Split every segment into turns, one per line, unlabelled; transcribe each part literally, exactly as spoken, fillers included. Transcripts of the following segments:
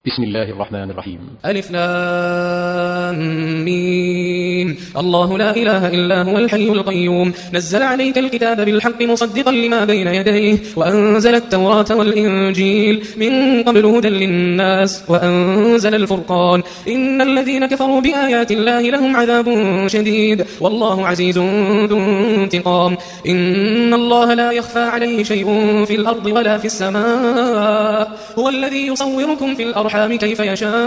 بسم الله الرحمن الرحيم.
ألف لام ميم. الله لا إله إلا هو الحي القيوم نزل عليك الكتاب بالحق مصدقا لما بين يديه وأنزل التوراة والإنجيل من قبل هدى للناس وأنزل الفرقان إن الذين كفروا بآيات الله لهم عذاب شديد والله عزيز ذو انتقام. إن الله لا يخفى عليه شيء في الأرض ولا في السماء هو الذي يصوركم في الأرحام كيف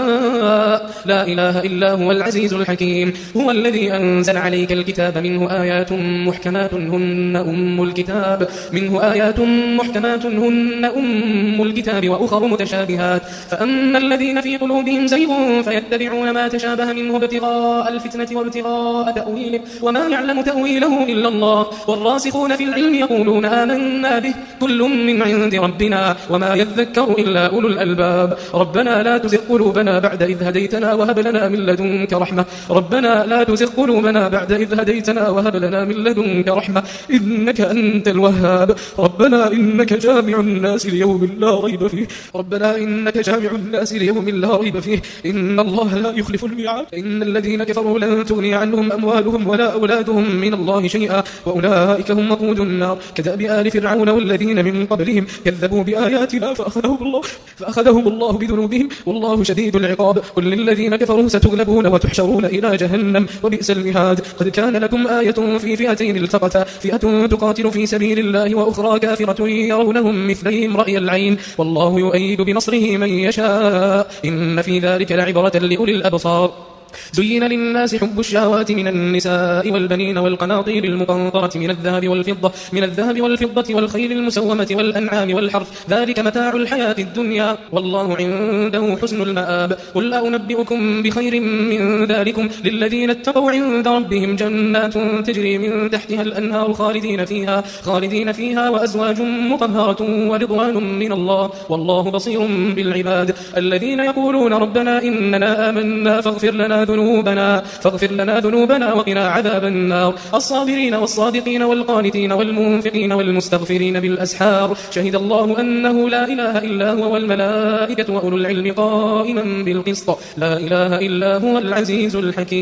يشاء لا إله إلا هو العزيز الحكيم. هو الذي أنزل عليك الكتاب منه آيات محكمات هن أم الكتاب منه آيات محكمات هن أم الكتاب وأخر متشابهات فأما الذين في قلوبهم زيغ فيتبعون ما تشابه منه ابتغاء الفتنة وابتغاء تأويله وما يعلم تأويله إلا الله والراسخون في العلم يقولون آمنا به كل من عند ربنا وما يذكر إلا أولو الألباب. ربنا لا تزغ قلوبنا بعد إذ هديتنا وهب لنا من لدنك رحمة ربنا لا تزغ قلوبنا بعد إذ هديتنا وهب لنا من لدنك رحمة إنك أنت الوهاب. ربنا إنك جامع الناس ليوم لا ريب فيه ربنا إنك جامع الناس ليوم لا ريب فيه إن الله لا يخلف الميعاد. إن الذين كفروا لن تغني عنهم أموالهم ولا أولادهم من الله شيئا وأولئك هم وقود النار كدأب آل فرعون والذين من قبلهم كذبوا بآياتنا فأخذهم الله فأخذهم الله بذنوبهم والله شديد العقاب. قل للذين كفروا ستغلبون وتحشرون إلى جهنم وبئس المهاد. قد كان لكم آية في فئتين التقتا فئة تقاتل في سبيل الله وأخرى كافرة يرونهم مثليهم رأي العين والله يؤيد بنصره من يشاء إن في ذلك لعبرة لأولي الأبصار. زين للناس حب الشهوات من النساء والبنين والقناطير المقنطرة من الذهب والفضة من الذهب والفضة والخيل المسومة والأنعام والحرث ذلك متاع الحياة الدنيا والله عنده حسن المآب. قل أنبئكم بخير من ذلكم للذين اتقوا عند ربهم جنات تجري من تحتها الأنهار خالدين فيها خالدين فيها وأزواج مطهرة ورضوان من الله والله بصير بالعباد. الذين يقولون ربنا إننا آمنا فاغفر لنا ذنوبنا فاغفر لنا ذنوبنا وقنا عذاب النار. الصابرين والصادقين والقانتين والمنفقين والمستغفرين بالأسحار شهد الله أنه لا إله إلا هو والملائكة وأولو العلم قائما بالقسط لا إله إلا هو العزيز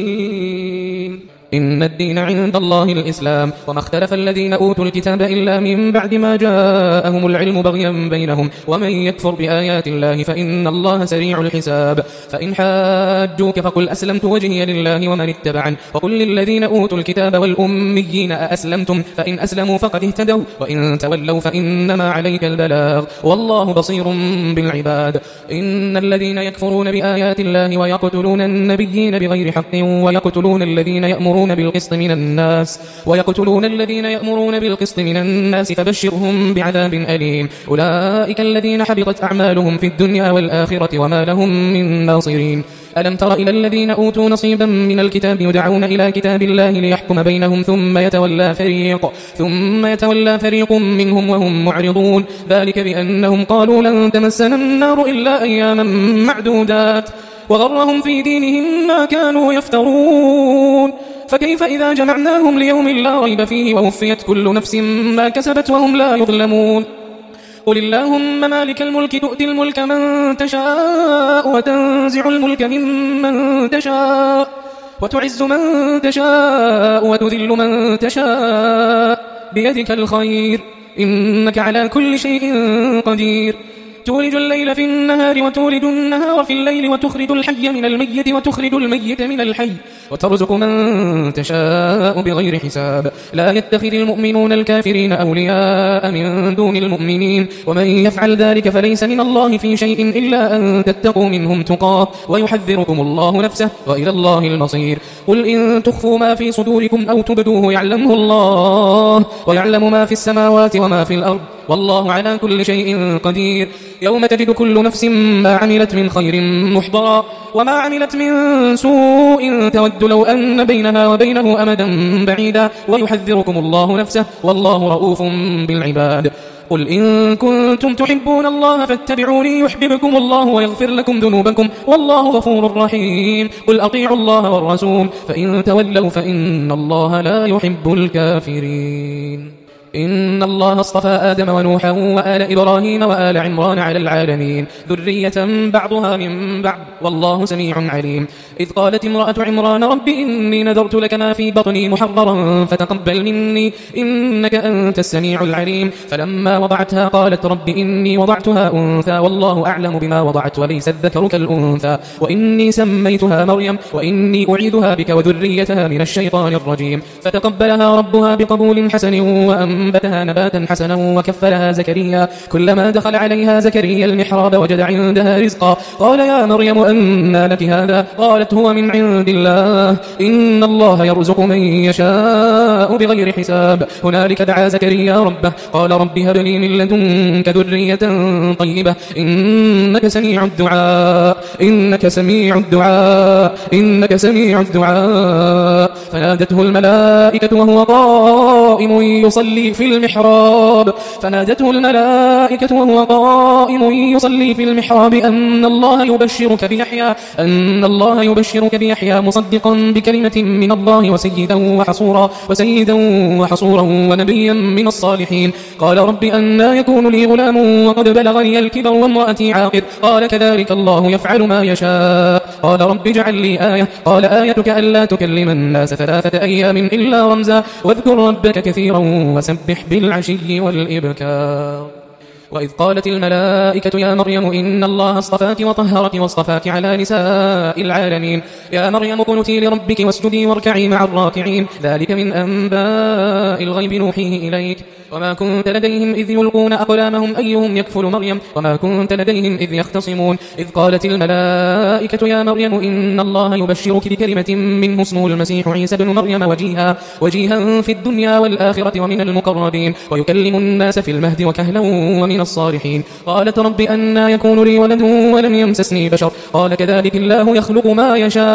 الحكيم. إن الدين عند الله الإسلام وما اختلف الذين أوتوا الكتاب إلا من بعد ما جاءهم العلم بغيا بينهم ومن يكفر بآيات الله فإن الله سريع الحساب. فإن حاجوك فقل أسلمت وجهي لله ومن اتبعن وقل للذين أوتوا الكتاب والأميين أأسلمتم فإن أسلموا فقد اهتدوا وإن تولوا فإنما عليك البلاغ والله بصير بالعباد. إن الذين يكفرون بآيات الله ويقتلون النبيين بغير حق ويقتلون الذين يأمرون بالقسط من الناس ويقتلون الذين يأمرون بالقسط من الناس فبشرهم بعذاب أليم. أولئك الذين حبطت أعمالهم في الدنيا والآخرة وما لهم من ناصرين. ألم تر إلى الذين أوتوا نصيبا من الكتاب يدعون إلى كتاب الله ليحكم بينهم ثم يتولى فريق ثم يتولى فريق منهم وهم معرضون ذلك بأنهم قالوا لن تمسنا النار إلا أياما معدودات وغرهم في دينهم ما كانوا يفترون فكيف إذا جمعناهم ليوم لا ريب فيه ووفيت كل نفس ما كسبت وهم لا يظلمون. قل اللهم مالك الملك تؤتي الملك من تشاء وتنزع الملك ممن تشاء وتعز من تشاء وتذل من تشاء بيدك الخير إنك على كل شيء قدير. تولج الليل في النهار وتولج النهار في الليل وتخرج الحي من الميت وتخرج الميت من الحي وترزق من تشاء بغير حساب. لا يتخذ المؤمنون الكافرين أولياء من دون المؤمنين ومن يفعل ذلك فليس من الله في شيء إلا أن تتقوا منهم تقاه ويحذركم الله نفسه وإلى الله المصير. قل إن تخفوا ما في صدوركم أو تبدوه يعلمه الله ويعلم ما في السماوات وما في الأرض والله على كل شيء قدير. يوم تجد كل نفس ما عملت من خير محضرا وما عملت من سوء تود لو أن بينها وبينه أمدا بعيدا ويحذركم الله نفسه والله رؤوف بالعباد. قل إن كنتم تحبون الله فاتبعوني يحببكم الله ويغفر لكم ذنوبكم والله غفور رحيم. قل أطيعوا الله والرسول فإن تولوا فإن الله لا يحب الكافرين. إن الله اصطفى آدم ونوحا وآل إبراهيم وآل عمران على العالمين ذرية بعضها من بعض والله سميع عليم. إذ قالت امرأة عمران رب إني نذرت لك ما في بطني محررا فتقبل مني إنك أنت السميع العليم. فلما وضعتها قالت رب إني وضعتها أنثى والله أعلم بما وضعت وليس الذكر كالأنثى وإني سميتها مريم وإني أعيذها بك وذريتها من الشيطان الرجيم. فتقبلها ربها بقبول حسن وأنبتها نباتا حسنا وكفلها زكريا. كلما دخل عليها زكريا المحراب وجد عندها رزقا قال يا مريم أنى لك هذا قالت هو من عند الله إن الله يرزق من يشاء بغير حساب. هنالك دعا زكريا ربه قال رب هب لي من لدنك ذرية طيبة إنك سميع الدعاء إنك سميع الدعاء إنك سميع الدعاء. فنادته الملائكة وهو قائم يصلي في المحراب فنادته الملائكة وهو قائم يصلي في المحراب أن الله يبشرك بيحيى أن الله يبشرك بيحيى مصدقا بكلمة من الله وسيدا وحصورا وسيدا وحصورا ونبيا من الصالحين. قال رب أنى يكون لي غلام وقد بلغني الكبر وامرأتي عاقر قال كذلك الله يفعل ما يشاء. قال رب اجعل لي آية قال آيتك ألا تكلم الناس ثلاثة أيام إلا رمزا واذكر ربك كثيرا وسبح بالعشي والإبكار. وإذ قالت الملائكة يا مريم إن الله اصطفاك وطهرك واصطفاك على نساء العالمين يا مريم قنتي لربك واسجدي واركعي مع الراكعين ذلك من أنباء الغيب نوحيه إليك وما كنت لديهم إذ يلقون أقلامهم أيهم يكفل مريم وما كنت لديهم إذ يختصمون. إذ قالت الملائكة يا مريم إن الله يبشرك بكلمة منه اسمه المسيح عيسى بن مريم وجيها وجيها في الدنيا والآخرة ومن المقربين ويكلم الناس في المهد وكهلا ومن الصالحين. قالت رب أنى يكون لي ولد ولم يمسسني بشر قال كذلك الله يخلق ما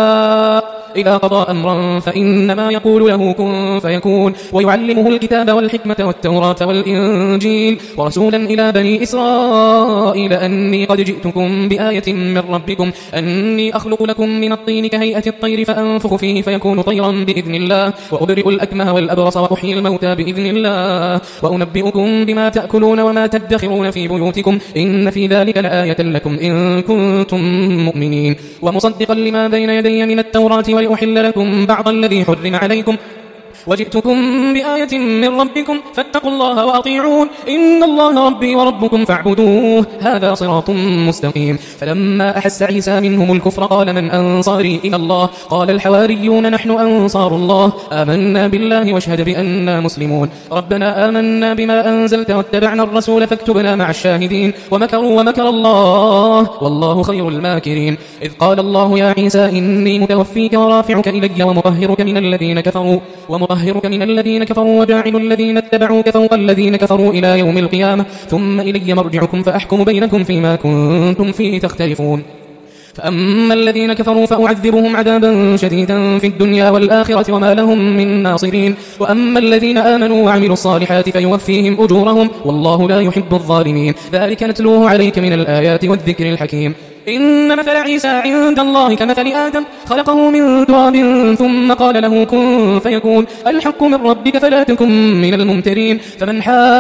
يشاء إذا قضى أمرا فإنما يقول له كن فيكون. ويعلمه الكتاب والحكمة والتوراة والإنجيل ورسولا إلى بني إسرائيل أني قد جئتكم بآية من ربكم أني أخلق لكم من الطين كهيئة الطير فأنفخ فيه فيكون طيرا بإذن الله وأبرئ الأكمه والأبرص وأحيي الموتى بإذن الله وأنبئكم بما تأكلون وما تدخرون في بيوتكم إن في ذلك لآية لكم إن كنتم مؤمنين. ومصدقا لما بين يدي من التوراة ولأحل لكم بعض الذي حرم عليكم وجئتكم بآية من ربكم فاتقوا الله وأطيعون إن الله ربي وربكم فاعبدوه هذا صراط مستقيم. فلما أحس عيسى منهم الكفر قال من أنصاري إلى الله قال الحواريون نحن أنصار الله آمنا بالله واشهد بأننا مسلمون. ربنا آمنا بما أنزلت واتبعنا الرسول فاكتبنا مع الشاهدين ومكروا ومكر الله والله خير الماكرين. إذ قال الله يا عيسى إني متوفيك ورافعك إلي ومطهرك من الذين كفروا ومطهرك من الذين كفروا وجاعل الذين اتبعوك فوق الذين كفروا إلى يوم القيامة ثم إلي مرجعكم فأحكم بينكم فيما كنتم فيه تختلفون. فأما الذين كفروا فأعذبهم عذابا شديدا في الدنيا والآخرة وما لهم من ناصرين وأما الذين آمنوا وعملوا الصالحات فيوفيهم أجورهم والله لا يحب الظالمين. ذلك نتلوه عليك من الآيات والذكر الحكيم. إن مثل عيسى عند الله كمثل آدم خلقه من تراب ثم قال له كن فيكون الحق من ربك فلا تكن من الممترين. فمن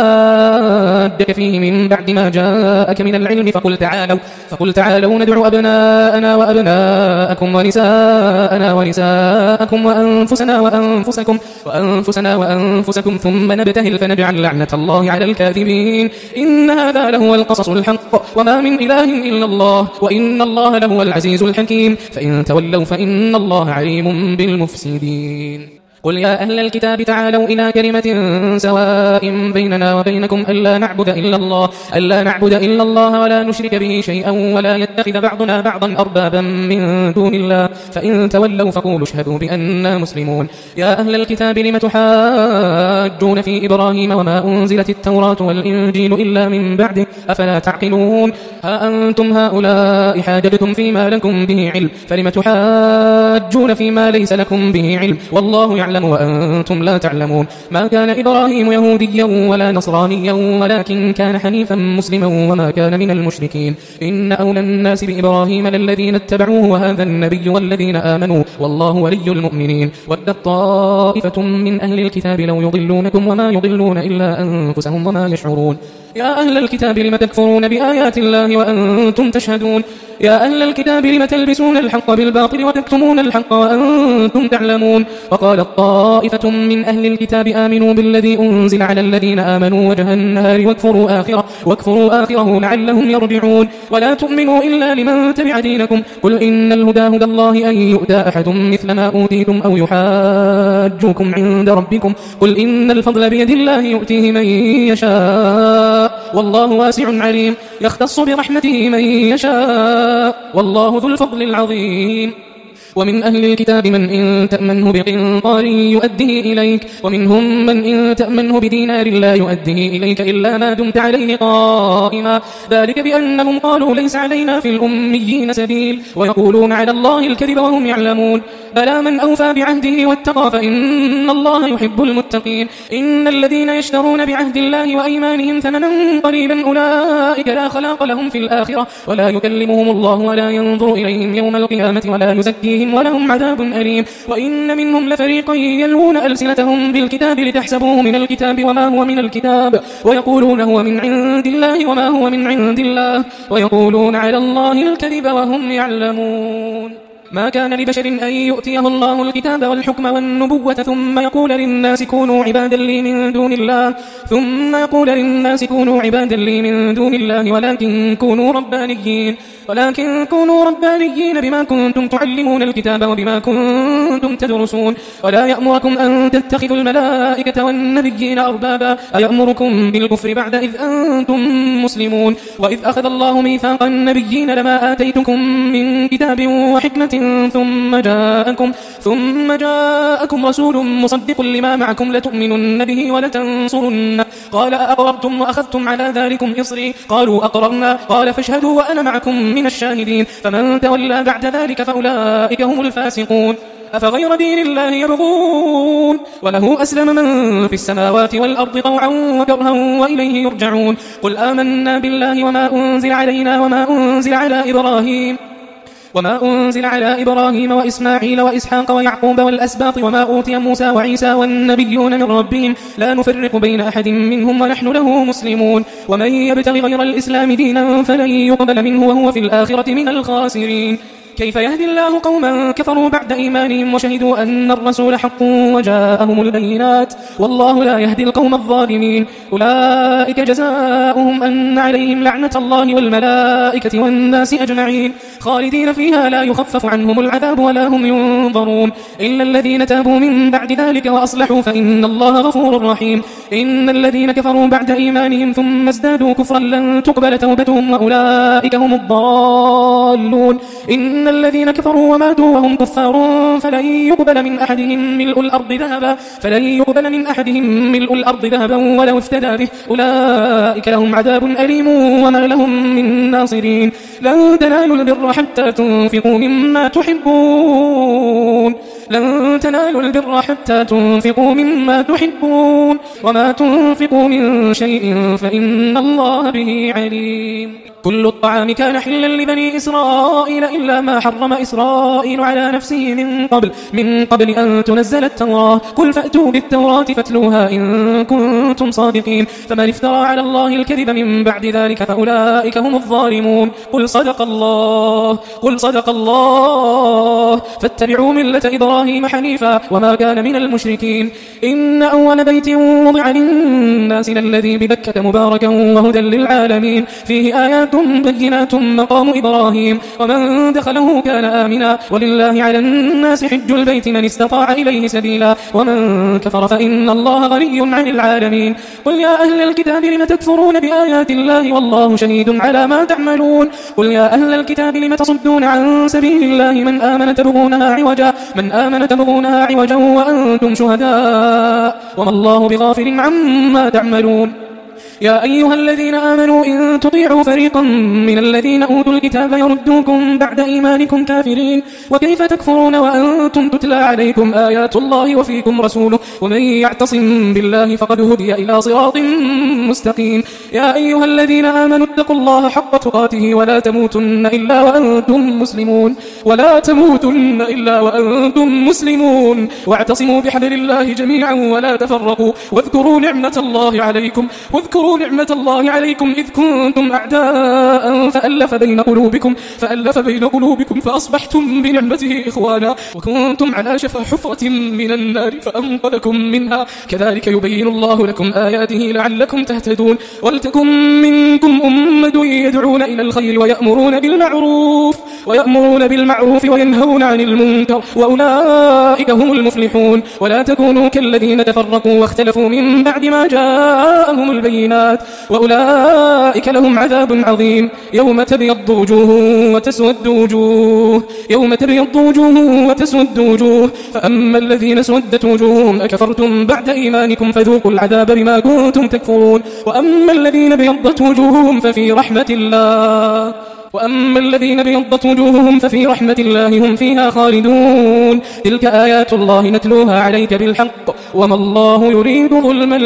حادك فيه من بعد ما جاءك من العلم فقل تعالوا, فقل تعالوا ندعو أبناءنا وأبناءكم ونساءنا ونساءكم وأنفسنا وأنفسكم وأنفسنا وأنفسكم ثم نبتهل فنجعل لعنة الله على الكاذبين. إن هذا لهو القصص الحق وما من إله إلا الله وإن الله لهو العزيز الحكيم. فإن تولوا فإن الله عليم بالمفسدين. قل يا أهل الكتاب تعالوا إلى كلمة سواء بيننا وبينكم ألا نعبد إلا الله ألا نعبد إلا الله ولا نشرك به شيئا ولا يتخذ بعضنا بعضا أربابا من دون الله فإن تولوا فقولوا اشهدوا بأننا مسلمون. يا أهل الكتاب لم تحاجون في إبراهيم وما أنزلت التوراة والإنجيل إلا من بعده أفلا تعقلون. ها أنتم هؤلاء حاججتم فيما لكم به علم فلم تحاجون فيما ليس لكم به علم والله يعلم يعلم وأنتم لا تعلمون ما كان إبراهيم يهوديا ولا نصرانيا ولكن كان حنيفا مسلما وما كان من المشركين إن أولى الناس بإبراهيم للذين اتبعوه وهذا النبي والذين آمنوا والله ولي المؤمنين ودت طائفة من أهل الكتاب لو يضلونكم وما يضلون إلا أنفسهم وما يشعرون يا أهل الكتاب لم تكفرون بآيات الله وأنتم تشهدون يا أهل الكتاب لم تلبسون الحق بالباطل وتكتمون الحق وأنتم تعلمون وقالت طائفة من أهل الكتاب آمنوا بالذي أنزل على الذين آمنوا وجه النهار واكفروا آخره, واكفروا آخره لعلهم يرجعون ولا تؤمنوا إلا لمن تبع دينكم قل إن الهدى هدى الله أن يؤتى أحد مثل ما أوتيتم أو يحاجوكم عند ربكم قل إن الفضل بيد الله يؤتيه من يشاء والله واسع عليم يختص برحمته من يشاء والله ذو الفضل العظيم ومن أهل الكتاب من إن تأمنه بقنطار يؤديه إليك ومنهم من إن تأمنه بدينار لا يؤديه إليك إلا ما دمت عليه قائما ذلك بأنهم قالوا ليس علينا في الأميين سبيل ويقولون على الله الكذب وهم يعلمون بلى من أوفى بعهده واتقى فإن الله يحب المتقين إن الذين يشترون بعهد الله وأيمانهم ثمنا قليلا أولئك لا خلاق لهم في الآخرة ولا يكلمهم الله ولا ينظر إليهم يوم القيامة ولا يزكيهم ولهم عذاب أليم وإن منهم لفريقا يلوون ألسنتهم بالكتاب لتحسبوه من الكتاب وما هو من الكتاب ويقولون هو من عند الله وما هو من عند الله ويقولون على الله الكذب وهم يعلمون ما كان لبشر أن يؤتيه الله الكتاب والحكم والنبوة ثم يقول للناس كونوا عبادا لي من دون الله ثم يقول للناس كونوا عبادا لي من دون الله ولكن كونوا ربانيين ولكن كونوا ربانيين بما كنتم تعلمون الكتاب وبما كنتم تدرسون ولا يأمركم أن تتخذوا الملائكة والنبيين أربابا أيأمركم بالكفر بعد إذ أنتم مسلمون وإذ أخذ الله ميثاق النبيين لما آتيتكم من كتاب وحكمة ثم جاءكم ثم جاءكم رسول مصدق لما معكم لتؤمنن به ولتنصرن قال أقررتم وأخذتم على ذلكم إصري قالوا أقررنا قال فاشهدوا وأنا معكم من الشاهدين فمن تولى بعد ذلك فأولئك هم الفاسقون أفغير دين الله يبغون وله أسلم من في السماوات والأرض طوعا وكرها وإليه يرجعون قل آمنا بالله وما أنزل علينا وما أنزل على إبراهيم وما أنزل على إبراهيم وإسماعيل وإسحاق ويعقوب والأسباط وما أوتي موسى وعيسى والنبيون من ربهم لا نفرق بين أحد منهم ونحن له مسلمون ومن يبتغ غير الإسلام دينا فلن يقبل منه وهو في الآخرة من الخاسرين كيف يهدي الله قوما كفروا بعد إيمانهم وشهدوا أن الرسول حق وجاءهم البينات والله لا يهدي القوم الظالمين أولئك جزاؤهم أن عليهم لعنة الله والملائكة والناس أجمعين خالدين فيها لا يخفف عنهم العذاب ولا هم ينظرون إلا الذين تابوا من بعد ذلك وأصلحوا فإن الله غفور رحيم إن الذين كفروا بعد إيمانهم ثم ازدادوا كفرا لن تقبل توبتهم وأولئك هم الضالون إن الذين كفروا وماتوا وهم كفار فلن يقبل من أحدهم ملء الأرض ذهبا فلن يقبل من أحدهم ملء الأرض ذهبا ولو افتدى به أولئك لهم عذاب أليم وما لهم من ناصرين لن تنالوا البر حتى تنفقوا مما تحبون لن تنالوا البر حتى تنفقوا مما تحبون وما تنفقوا من شيء فإن الله به عليم كل الطعام كان حلا لبني إسرائيل إلا ما حرم إسرائيل على نفسه من قبل من قبل أن تنزل التوراة قل فأتوا بالتوراة فاتلوها إن كنتم صادقين فمن افترى على الله الكذب من بعد ذلك فأولئك هم الظالمون قل صدق الله قل صدق الله فاتبعوا ملة إبراهيم حنيفا وما كان من المشركين إن أول بيت وضع للناس الذي ببكة مباركا وهدى للعالمين فيه آيات بينات مقام إبراهيم ومن دخله كان آمنا ولله على الناس حج البيت من استطاع إليه سبيلا ومن كفر فإن الله غني عن العالمين قل يا أهل الكتاب لم تكفرون بآيات الله والله شهيد على ما تعملون قل يا أهل الكتاب لم تصدون عن سبيل الله من آمن تبغونها عوجا من آمن تبغونها عوجا وأنتم شهداء وما الله بغافل عما تعملون يا أيها الذين آمنوا إن تطيعوا فريقا من الذين أوتوا الكتاب يردوكم بعد إيمانكم كافرين وكيف تكفرون وأنتم تتلى عليكم آيات الله وفيكم رسوله ومن يعتصم بالله فقد هدي إلى صراط مستقيم. يا أيها الذين آمنوا اتقوا الله حق تقاته ولا تموتن إلا وأنتم مسلمون ولا تموتن إلا وأنتم مسلمون واعتصموا بحبل الله جميعا ولا تفرقوا واذكروا نعمة الله عليكم واذكروا نعمة الله عليكم إذ كنتم أعداء فألف بين قلوبكم فألف بين قلوبكم فأصبحتم بنعمته إخوانا وكنتم على شفا حفرة من النار فأنقذكم منها كذلك يبين الله لكم آياته لعلكم تهتدون. ولتكن منكم أمة يدعون إلى الخير ويأمرون بالمعروف ويأمرون بالمعروف وينهون عن المنكر وأولئك هم المفلحون. ولا تكونوا كالذين تفرقوا واختلفوا من بعد ما جاءهم البينات وأولئك لهم عذاب عظيم. يوم تبيض وجوه وتسود وجوه يوم تبيض وجوه وتسود وجوه فأما الذين سودت وجوههم أكفرتم بعد إيمانكم فذوقوا العذاب بما كنتم تكفرون وأما الذين بيضت وجوههم ففي رحمة الله وأما الذين بيضت وجوههم ففي رحمة الله هم فيها خالدون. تلك آيات الله نتلوها عليك بالحق وما الله يريد ظلما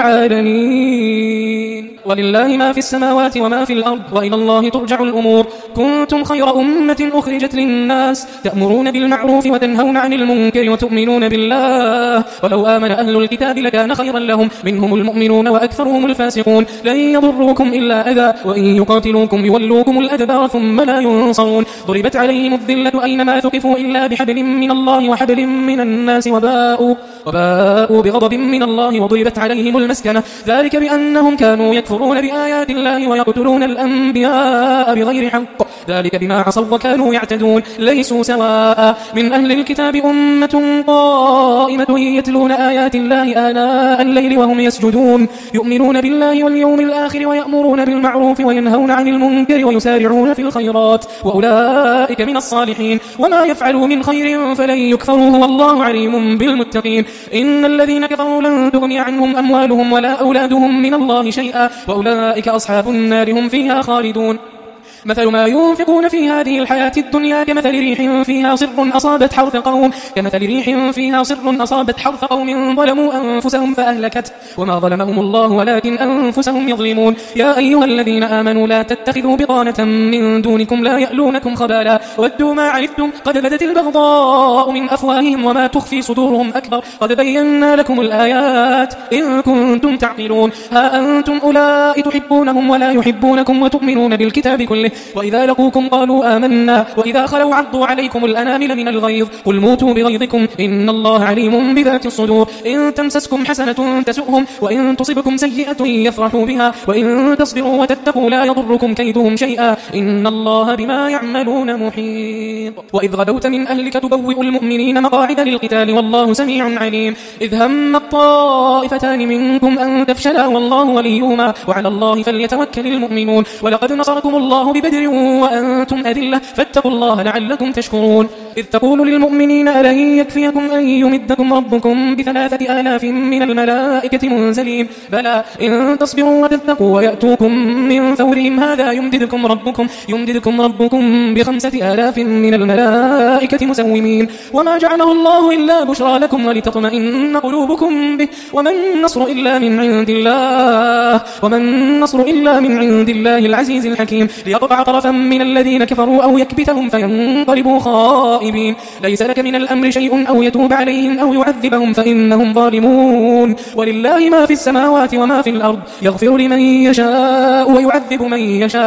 للعالمين. ولله ما في السماوات وما في الأرض وإلى الله ترجع الأمور. كنتم خير أمة أخرجت للناس تأمرون بالمعروف وتنهون عن المنكر وتؤمنون بالله ولو آمن أهل الكتاب لكان خيرا لهم منهم المؤمنون وأكثرهم الفاسقون. لن يضروكم إلا أذى وإن يقاتلوكم يولوكم الأدبار ثم لا ينصرون. ضربت عليهم الذلة أينما ثقفوا إلا بحبل من الله وحبل من الناس وباءوا, وباءوا بغضب من الله وضربت عليهم المسكنة ذلك بأنهم كانوا يكفرون بآيات الله ويقتلون الأنبياء بغير حق ذلك بما عصوا وكانوا يعتدون. ليسوا سواء من أهل الكتاب أمة قائمة يتلون آيات الله آناء الليل وهم يسجدون يؤمنون بالله واليوم الآخر ويأمرون بالمعروف وينهون عن المنكر ويسارعون في الخيرات وأولئك من الصالحين. وما يفعلوا من خير فلن يكفروه والله عليم بالمتقين. إن الذين كفروا لن تغني عنهم أموالهم ولا أولادهم من الله شيئا وأولئك أصحاب النار هم فيها خالدون. مثل ما ينفقون في هذه الحياة الدنيا كمثل ريح فيها صر أصابت حرث قوم كمثل ريح فيها صر أصابت حرث قوم ظلموا أنفسهم فأهلكت وما ظلمهم الله ولكن أنفسهم يظلمون. يا أيها الذين آمنوا لا تتخذوا بطانة من دونكم لا يألونكم خبالا ودوا ما عنتم قد بدت البغضاء من أفواههم وما تخفي صدورهم أكبر قد بينا لكم الآيات إن كنتم تعقلون. ها أنتم أولئك تحبونهم ولا يحبونكم وتؤمنون بالكتاب كله وإذا لقوكم قالوا آمنا وإذا خلوا عضوا عليكم الأنامل من الغيظ قل موتوا بغيظكم إن الله عليم بذات الصدور. إن تمسسكم حسنة تسؤهم وإن تصبكم سيئة يفرحوا بها وإن تصبروا وتتقوا لا يضركم كيدهم شيئا إن الله بما يعملون محيط. وإذ غدوت من أهلك تبوئ المؤمنين مقاعد للقتال والله سميع عليم. إذ هم الطائفتان منكم أن تفشلا والله وليهما وعلى الله فليتوكل المؤمنون. ولقد نصركم الله ببدر وأنتم أذلة فاتقوا الله لعلكم تشكرون. إذ تقول للمؤمنين ألن يكفيكم أن يمدكم ربكم بثلاثة آلاف من الملائكة منزلين بلى إن تصبروا وتتقوا ويأتوكم من فورهم هذا يمددكم ربكم يمددكم ربكم بخمسة آلاف من الملائكة مسومين. وما جعله الله إلا بشرى لكم ولتطمئن قلوبكم به وما النصر إلا من عند الله وما النصر إلا من عند الله العزيز الحكيم. ليقطع طرفا من الذين كفروا أو يكبتهم فينقلبوا خائبين. ليس لك من الأمر شيء أو يتوب عليهم أو يعذبهم فإنهم ظالمون. ولله ما في السماوات وما في الأرض يغفر لمن يشاء ويعذب من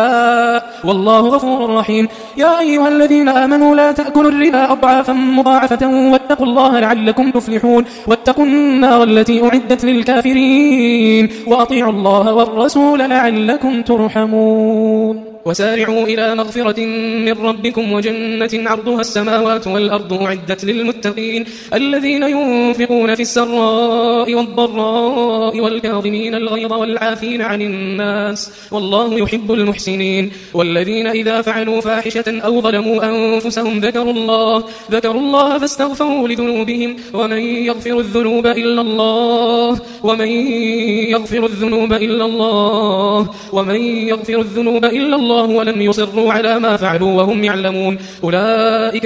يشاء والله غفور رحيم. يا أيها الذين آمنوا لا تأكلوا الربا أضعافا مضاعفة واتقوا الله لعلكم تفلحون. واتقوا النار التي أعدت للكافرين وأطيعوا الله والرسول لعلكم ترحمون. وسارعوا إلى مغفرة من ربكم وجنة عرضها السماوات والأرض أعدت للمتقين الذين ينفقون في السراء والضراء والكاظمين الغيظ والعافين عن الناس والله يحب المحسنين والذين إذا فعلوا فاحشة أو ظلموا أنفسهم ذكروا الله ذكروا الله فاستغفروا لذنوبهم ومن يغفر الذنوب إلا الله ومن يغفر الذنوب إلا الله ومن يغفر الذنوب إلا الله ولم يصروا على ما فعلوا وهم يعلمون أولئك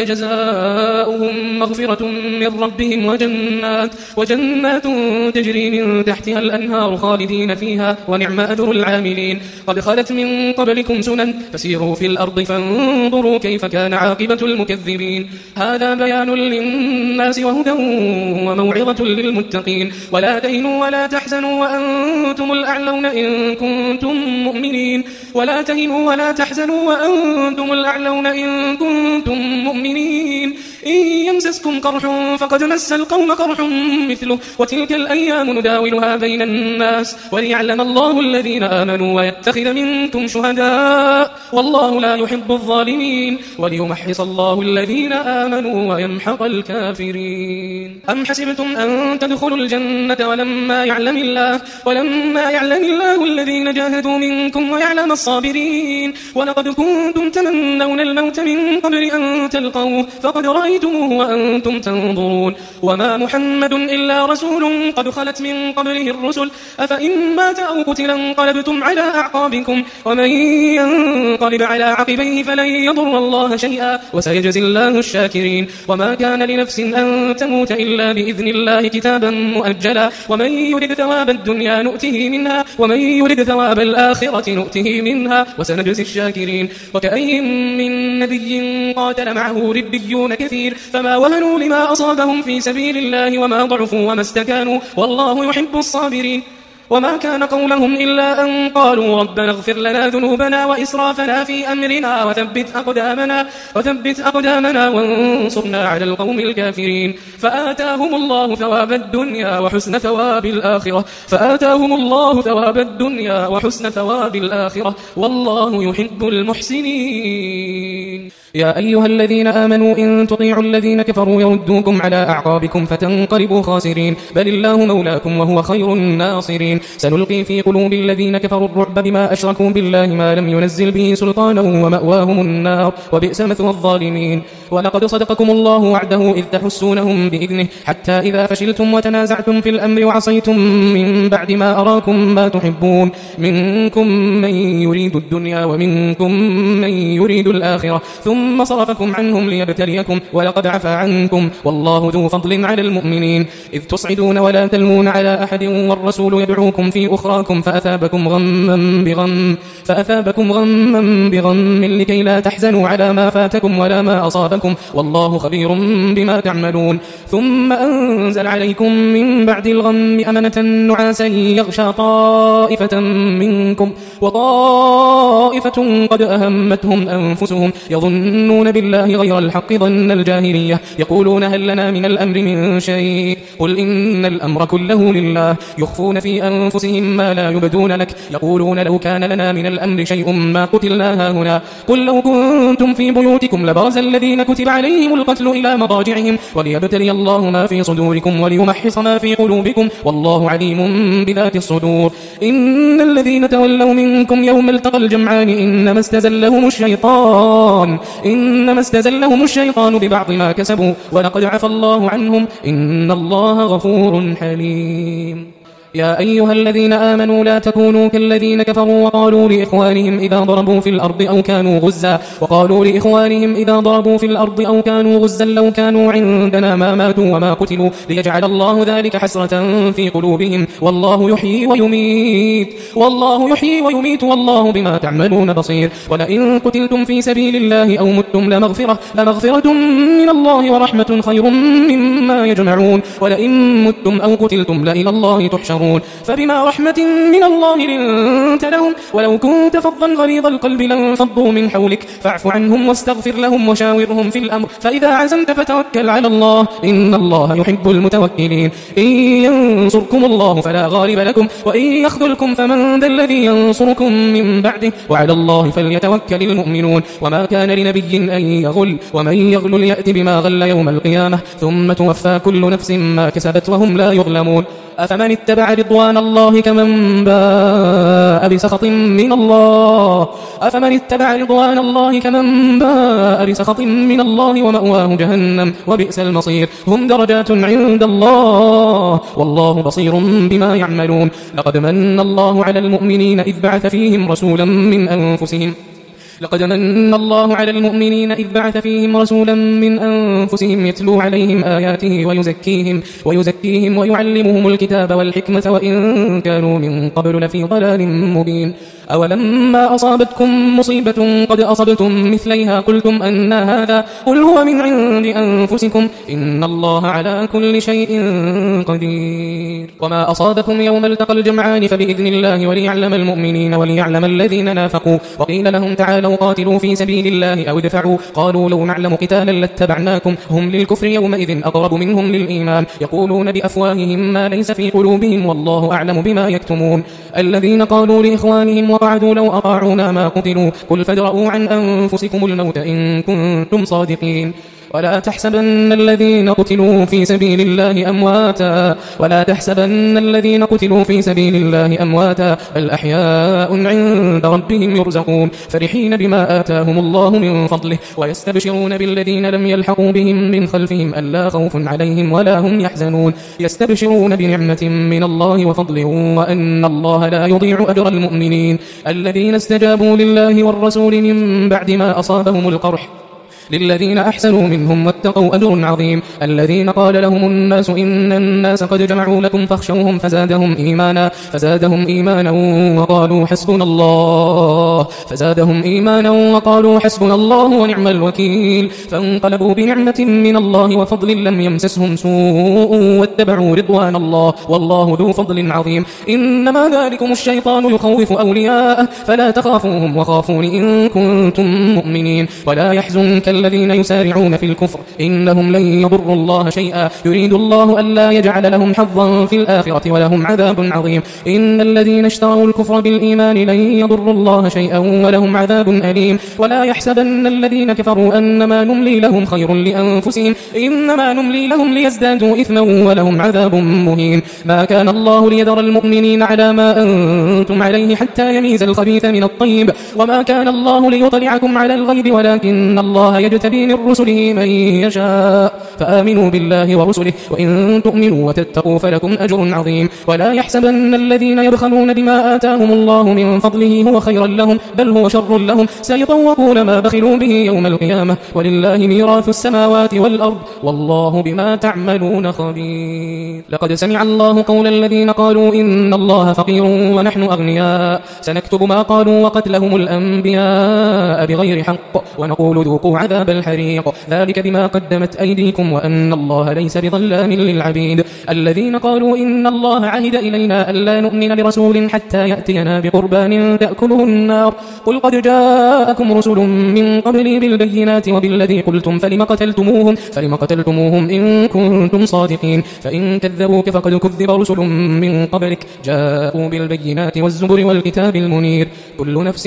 جزاؤهم مغفرة من ربهم وجنات وجنات تجري من تحتها الأنهار خالدين فيها ونعم أجر العاملين قد خلت من قبلكم سنن فسيروا في الأرض فانظروا كيف كان عاقبة المكذبين هذا بيان للناس وهدى وموعظة للمتقين ولا تهنوا ولا تحزنوا وأنتم الأعلون إن كنتم مؤمنين ولا تهنوا ولا تحزنوا وأنتم الأعلون إن كنتم مؤمنين إن يمسسكم قرح فقد مس القوم قرح مثله وتلك الأيام نداولها بين الناس وليعلم الله الذين آمنوا ويتخذ منكم شهداء والله لا يحب الظالمين وليمحص الله الذين آمنوا ويمحق الكافرين أم حسبتم أن تدخلوا الجنة ولما يعلم الله ولما يعلم الله الذين جاهدوا منكم ويعلم الصابرين ولقد كنتم تمنون الموت من قبل أن تلقوه فقد رأيتموه وأنتم تنظرون وما محمد إلا رسول قد خلت من قبله الرسل أفإن مات أو قتل انقلبتم على أعقابكم ومن ينقلب على عقبيه فلن يضر الله شيئا وسيجزي الله الشاكرين وما كان لنفس أن تموت إلا بإذن الله كتابا مؤجلا ومن يرد ثواب الدنيا نؤته منها ومن يرد ثواب الآخرة نؤته منها وسنجزي الشاكرين وكأي من نبي قاتل معه ربيون كثير فما وهنوا لما أصابهم في سبيل الله وما ضعفوا وما استكانوا والله يحب الصابرين وما كان قولهم إلا أن قالوا ربنا اغفر لنا ذنوبنا وإسرافنا في أمرنا وثبت أقدامنا, وثبت أقدامنا وانصرنا على القوم الكافرين فآتاهم الله ثواب الدنيا وحسن ثواب الآخرة فآتاهم الله ثواب الدنيا وحسن ثواب الآخرة والله يحب المحسنين يا أيها الذين آمنوا إن تطيعوا الذين كفروا يردوكم على أعقابكم فتنقلبوا خاسرين بل الله مولاكم وهو خير الناصرين سنلقي في قلوب الذين كفروا الرعب بما أشركوا بالله ما لم ينزل به سلطانا ومأواهم النار وبئس مثوى الظالمين ولقد صدقكم الله وعده إذ تحسونهم بإذنه حتى إذا فشلتم وتنازعتم في الأمر وعصيتم من بعد ما أراكم ما تحبون منكم من يريد الدنيا ومنكم من يريد الآخرة ثم صرفكم عنهم ليبتليكم ولقد عفا عنكم والله ذو فضل على المؤمنين إذ تصعدون ولا تلمون على أحد والرسول يدعوكم في أخراكم فأثابكم غما بغم فأثابكم غما بغم لكي لا تحزنوا على ما فاتكم ولا ما أصابكم والله خبير بما تعملون ثم أنزل عليكم من بعد الغم أمنة نعاسا يغشى طائفة منكم وطائفة قد أهمتهم أنفسهم يظنون بالله غير الحق ظن الجاهلية يقولون هل لنا من الأمر من شيء قل إن الأمر كله لله يخفون في أنفسهم ما لا يبدون لك يقولون لو كان لنا من الأمر شيء ما قتلنا هاهنا قل لو كنتم في بيوتكم لبرز الذين كتب عليهم القتل إلى مضاجعهم وليبتلي الله ما في صدوركم وليمحص ما في قلوبكم والله عليم بذات الصدور إن الذين تولوا منكم يوم التقى الجمعان إنما استزلهم الشيطان إنما استزلهم الشيطان ببعض ما كسبوا ولقد عفى الله عنهم إن الله غفور حليم يا أيها الذين آمنوا لا تكونوا كالذين كفروا وقالوا لإخوانهم إذا ضربوا في الأرض أو كانوا غزا وقالوا لإخوانهم إذا ضربوا في الأرض أو كانوا غزا لو كانوا عندنا ما ماتوا وما قتلوا ليجعل الله ذلك حسرة في قلوبهم والله يحيي ويميت والله يحيي ويميت والله بما تعملون بصير ولئن قتلتم في سبيل الله أو متم لمغفرة لمغفرة من الله ورحمة خير مما يجمعون ولئن متم أو قتلتم لإلى الله تحشرون يبصرون فبما رحمة من الله لنت لهم ولو كنت فظا غليظ القلب لانفضوا من حولك فاعف عنهم واستغفر لهم وشاورهم في الأمر فإذا عزمت فتوكل على الله إن الله يحب المتوكلين إن ينصركم الله فلا غالب لكم وإن يخذلكم فمن ذا الذي ينصركم من بعده وعلى الله فليتوكل المؤمنون وما كان لنبي أن يغل ومن يغل يأت بما غل يوم القيامة ثم توفى كل نفس ما كسبت وهم لا يظلمون أفمن اتبع رضوان الله كمن باء بسخط من الله أفمن اتبع رضوان الله كمن باء بسخط من الله ومأواه جهنم وبئس المصير هم درجات عند الله والله بصير بما يعملون لقد من الله على المؤمنين إذ بعث فيهم رسولا من أنفسهم لقد من الله على المؤمنين إذ بعث فيهم رسولا من أنفسهم يتلو عليهم آياته ويزكيهم, ويزكيهم ويعلمهم الكتاب والحكمة وإن كانوا من قبل لفي ضلال مبين أولما أصابتكم مصيبة قد أصبتم مثليها قلتم أن هذا قل هو من عند أنفسكم إن الله على كل شيء قدير وما أصابكم يوم التقى الجمعان فبإذن الله وليعلم المؤمنين وليعلم الذين نافقوا وقيل لهم تعالوا قاتلوا في سبيل الله أو ادفعوا قالوا لو نعلم قتالا لاتبعناكم هم للكفر يومئذ أقرب منهم للإيمان يقولون بأفواههم ما ليس في قلوبهم والله أعلم بما يكتمون الذين قالوا لإخوانهم وقعدوا لو أطاعونا ما قتلوا قل فادرءوا عن أنفسكم الموت إن كنتم صادقين ولا تحسبن الذين قتلوا في سبيل الله أمواتا ولا تحسبن الذين قتلوا في سبيل الله أمواتا بل أحياء عند ربهم يرزقون فرحين بما آتاهم الله من فضله ويستبشرون بالذين لم يلحقوا بهم من خلفهم ألا خوف عليهم ولا هم يحزنون يستبشرون بنعمة من الله وفضل وأن الله لا يضيع أجر المؤمنين الذين استجابوا لله والرسول من بعد ما أصابهم القرح للذين أحسنوا منهم واتقوا أجر عظيم الذين قال لهم الناس إن الناس قد جمعوا لكم فاخشوهم فزادهم إيمانا فزادهم إيمانا وقالوا حسبنا الله فزادهم إيمانا وقالوا حسبنا الله ونعم الوكيل فانقلبوا بنعمة من الله وفضل لم يمسسهم سوء واتبعوا رضوان الله والله ذو فضل عظيم إنما ذلكم الشيطان يخوف أولياءه فلا تخافوهم وخافون إن كنتم مؤمنين ولا يحزنك الذين يسارعون في الكفر إنهم لن يضروا الله شيئا يريد الله ألا يجعل لهم حظا في الآخرة ولهم عذاب عظيم إن الذين اشتروا الكفر بالإيمان لن يضروا الله شيئا ولهم عذاب أليم ولا يحسبن الذين كفروا أنما نملي لهم خير لأنفسهم إنما نملي لهم ليزدادوا إثما ولهم عذاب مهين ما كان الله ليذر المؤمنين على ما أنتم عليه حتى يميز الخبيث من الطيب وما كان الله ليطلعكم على الغيب ولكن الله يجتبي من رسله من يشاء فآمنوا بالله ورسله وإن تؤمنوا وتتقوا فلكم أجر عظيم ولا يحسبن الذين يبخلون بما آتاهم الله من فضله هو خيرا لهم بل هو شر لهم سيطوقون ما بخلوا به يوم القيامة ولله ميراث السماوات والأرض والله بما تعملون خبير لقد سمع الله قول الذين قالوا إن الله فقير ونحن أغنياء سنكتب ما قالوا وقتلهم الأنبياء بغير حق ونقول ذوقوا عذاب الحريق ذلك بما قدمت أيديكم وأن الله ليس بظلام للعبيد الذين قالوا إن الله عهد إلينا ألا نؤمن لرسول حتى يأتينا بقربان تأكله النار قل قد جاءكم رسل من قبلي بالبينات وبالذي قلتم فلم قتلتموهم, فلم قتلتموهم إن كنتم صادقين فإن كذبوك فقد كذب رسل من قبلك جاءوا بالبينات والزبر والكتاب المنير كل نفس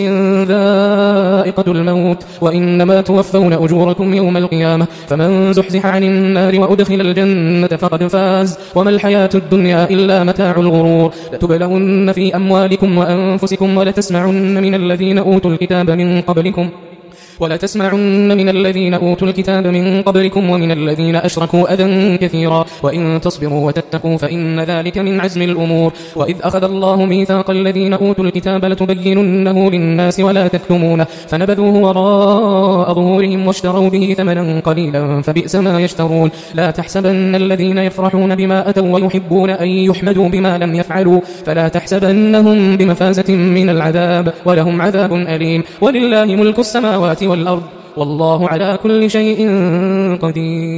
ذائقة الموت وإنما توفون أجوركم يوم القيامة فمن زحزح عن النار وأدخل الجنة فقد فاز وما الحياة الدنيا إلا متاع الغرور لتبلون في أموالكم وأنفسكم ولتسمعن من الذين أوتوا الكتاب من قبلكم ولا تسمعن من الذين أوتوا الكتاب من قبلكم ومن الذين أشركوا أذى كثيرا وإن تصبروا وتتقوا فإن ذلك من عزم الأمور وإذ أخذ الله ميثاق الذين أوتوا الكتاب لتبيننه للناس ولا تكتمونه فنبذوه وراء ظهورهم واشتروا به ثمنا قليلا فبئس ما يشترون لا تحسبن الذين يفرحون بما أتوا ويحبون أن يحمدوا بما لم يفعلوا فلا تحسبنهم بمفازة من العذاب ولهم عذاب أليم ولله ملك السماوات والأرض والله على كل شيء قدير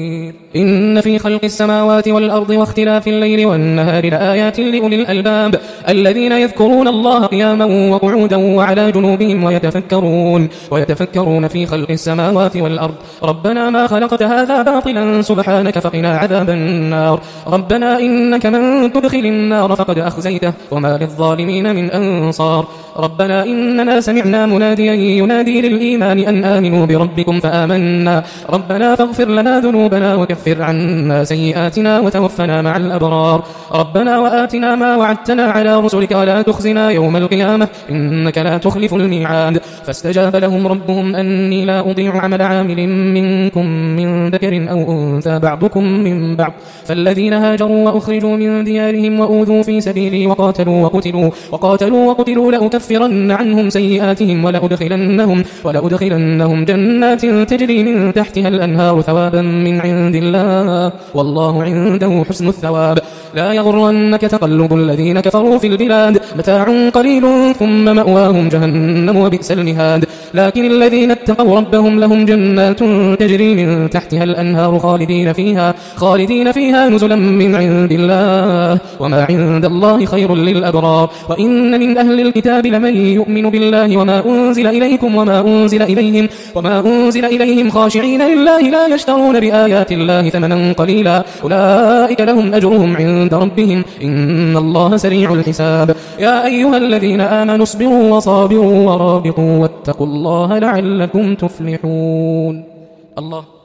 إن في خلق السماوات والأرض واختلاف الليل والنهار لآيات لأولي الألباب الذين يذكرون الله قياما وقعودا وعلى جنوبهم ويتفكرون ويتفكرون في خلق السماوات والأرض ربنا ما خلقت هذا باطلا سبحانك فقنا عذاب النار ربنا إنك من تدخل النار فقد أخزيته وما للظالمين من أنصار ربنا إننا سمعنا مناديا ينادي للإيمان أن آمنوا بربكم فآمنا ربنا فاغفر لنا ذنوبنا وكفر عنا سيئاتنا وتوفنا مع الأبرار ربنا وآتنا ما وعدتنا على رسلك ولا تخزنا يوم القيامة إنك لا تخلف الميعاد فاستجاب لهم ربهم أني لا أضيع عمل عامل منكم من ذكر أو أنثى بعضكم من بعض فالذين هاجروا وأخرجوا من ديارهم وأوذوا في سبيلي وقاتلوا وقتلوا وقاتلوا وقتلوا لأكفرن عنهم سيئاتهم ولأدخلنهم ولأدخلنهم جنات تجري من تحتها الأنهار ثوابا من عند الله والله عنده حسن الثواب لا يغرنك تقلب الذين كفروا في البلاد متاع قليل ثم مأواهم جهنم وبئس المهاد لكن الذين اتقوا ربهم لهم جنات تجري من تحتها الأنهار خالدين فيها خالدين فيها نزلا من عند الله وما عند الله خير للأبرار وإن من أهل الكتاب لمن يؤمن بالله وما أنزل إليكم وما أنزل إليهم وما أنزل إليهم خاشعين لله لا يشترون بآيات الله ثمنا قليلا أولئك لهم أجرهم عند ربهم إن الله سريع الحساب يا أيها الذين آمنوا اصبروا وصابروا ورابطوا واتقوا الله لعلكم تفلحون الله